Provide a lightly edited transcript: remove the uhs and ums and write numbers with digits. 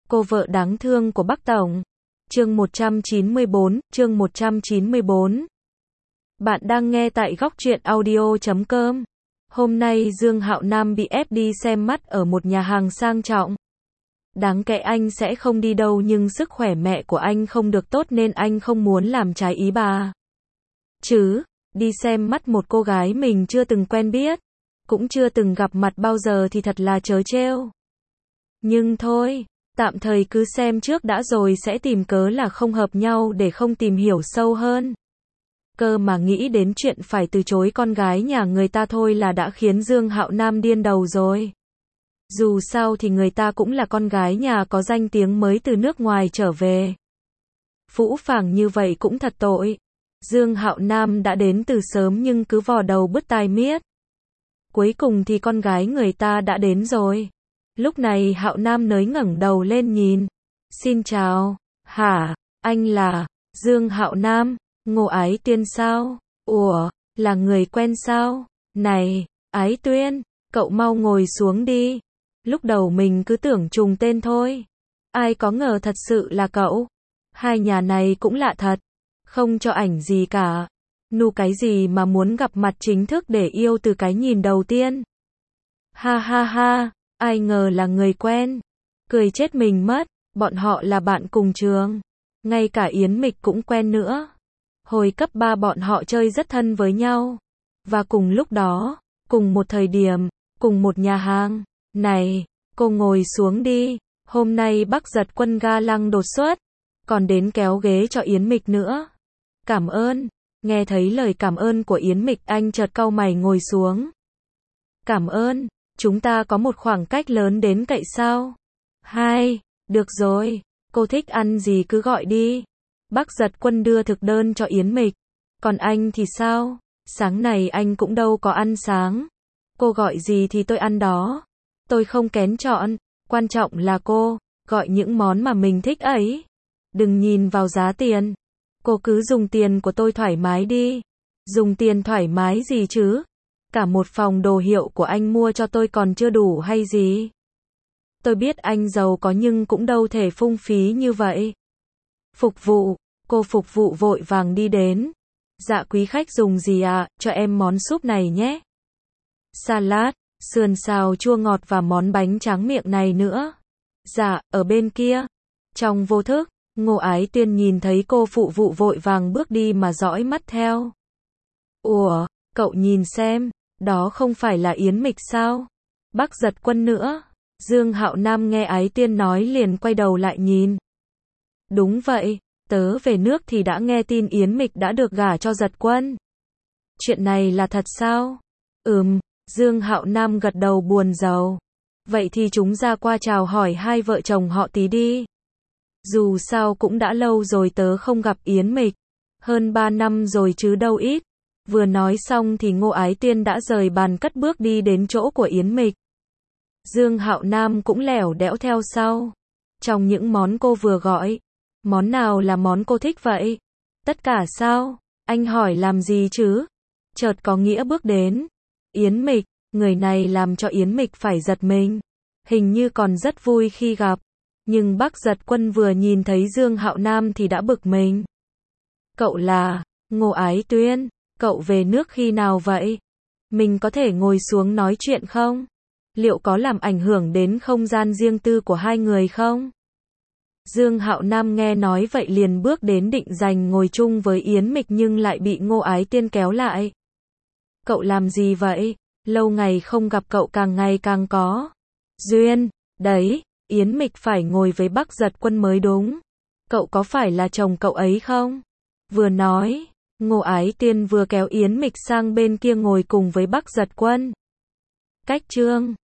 Cô vợ đáng thương của Bắc Tổng. Chương 194, chương 194. Bạn đang nghe tại góc truyện audio.com. Hôm nay Dương Hạo Nam bị ép đi xem mắt ở một nhà hàng sang trọng. Đáng kể anh sẽ không đi đâu, nhưng sức khỏe mẹ của anh không được tốt nên anh không muốn làm trái ý bà. Chứ, đi xem mắt một cô gái mình chưa từng quen biết, cũng chưa từng gặp mặt bao giờ thì thật là trớ trêu. Nhưng thôi, tạm thời cứ xem trước đã rồi sẽ tìm cớ là không hợp nhau để không tìm hiểu sâu hơn. Cơ mà nghĩ đến chuyện phải từ chối con gái nhà người ta thôi là đã khiến Dương Hạo Nam điên đầu rồi. Dù sao thì người ta cũng là con gái nhà có danh tiếng mới từ nước ngoài trở về. Phũ phàng như vậy cũng thật tội. Dương Hạo Nam đã đến từ sớm nhưng cứ vò đầu bứt tai miết. Cuối cùng thì con gái người ta đã đến rồi. Lúc này Hạo Nam nới ngẩng đầu lên nhìn. Xin chào. Hả, anh là Dương Hạo Nam, Ngô Ái Tuyên sao? Ủa, là người quen sao? Này, Ái Tuyên, cậu mau ngồi xuống đi. Lúc đầu mình cứ tưởng trùng tên thôi. Ai có ngờ thật sự là cậu. Hai nhà này cũng lạ thật. Không cho ảnh gì cả. Nu cái gì mà muốn gặp mặt chính thức để yêu từ cái nhìn đầu tiên. Ha ha ha, ai ngờ là người quen. Cười chết mình mất, bọn họ là bạn cùng trường. Ngay cả Yến Mịch cũng quen nữa. Hồi cấp 3 bọn họ chơi rất thân với nhau. Và cùng lúc đó, cùng một thời điểm, cùng một nhà hàng. Này, cô ngồi xuống đi. Hôm nay Bắc Giật Quân ga lăng đột xuất. Còn đến kéo ghế cho Yến Mịch nữa. Cảm ơn. Nghe thấy lời cảm ơn của Yến Mịch, anh chợt cau mày ngồi xuống. Cảm ơn. Chúng ta có một khoảng cách lớn đến cậy sao? Hai, được rồi. Cô thích ăn gì cứ gọi đi. Bắc Giật Quân đưa thực đơn cho Yến Mịch. Còn anh thì sao? Sáng này anh cũng đâu có ăn sáng. Cô gọi gì thì tôi ăn đó. Tôi không kén chọn. Quan trọng là cô gọi những món mà mình thích ấy. Đừng nhìn vào giá tiền. Cô cứ dùng tiền của tôi thoải mái đi. Dùng tiền thoải mái gì chứ? Cả một phòng đồ hiệu của anh mua cho tôi còn chưa đủ hay gì? Tôi biết anh giàu có nhưng cũng đâu thể phung phí như vậy. Phục vụ, cô phục vụ vội vàng đi đến. Dạ quý khách dùng gì ạ? Cho em món súp này nhé. Salad, sườn xào chua ngọt và món bánh tráng miệng này nữa. Dạ, ở bên kia. Trong vô thức, Ngô Ái Tuyên nhìn thấy cô phụ vụ vội vàng bước đi mà dõi mắt theo. Ủa, cậu nhìn xem, đó không phải là Yến Mịch sao? Bắc Giật Quân nữa. Dương Hạo Nam nghe Ái Tuyên nói liền quay đầu lại nhìn. Đúng vậy, tớ về nước thì đã nghe tin Yến Mịch đã được gả cho Giật Quân. Chuyện này là thật sao? Dương Hạo Nam gật đầu buồn rầu. Vậy thì chúng ra qua chào hỏi hai vợ chồng họ tí đi. Dù sao cũng đã lâu rồi tớ không gặp Yến Mịch. Hơn 3 năm rồi chứ đâu ít. Vừa nói xong thì Ngô Ái Tuyên đã rời bàn cất bước đi đến chỗ của Yến Mịch. Dương Hạo Nam cũng lẻo đẽo theo sau. Trong những món cô vừa gọi, món nào là món cô thích vậy? Tất cả sao? Anh hỏi làm gì chứ? Chợt có Nghĩa bước đến. Yến Mịch, người này làm cho Yến Mịch phải giật mình. Hình như còn rất vui khi gặp. Nhưng Bắc Giật Quân vừa nhìn thấy Dương Hạo Nam thì đã bực mình. Cậu là Ngô Ái Tuyên, cậu về nước khi nào vậy? Mình có thể ngồi xuống nói chuyện không? Liệu có làm ảnh hưởng đến không gian riêng tư của hai người không? Dương Hạo Nam nghe nói vậy liền bước đến định giành ngồi chung với Yến Mịch nhưng lại bị Ngô Ái Tuyên kéo lại. Cậu làm gì vậy? Lâu ngày không gặp cậu càng ngày càng có duyên, đấy. Yến Mịch phải ngồi với Bắc Giật Quân mới đúng. Cậu có phải là chồng cậu ấy không? Vừa nói, Ngô Ái Tuyên vừa kéo Yến Mịch sang bên kia ngồi cùng với Bắc Giật Quân. Cách chương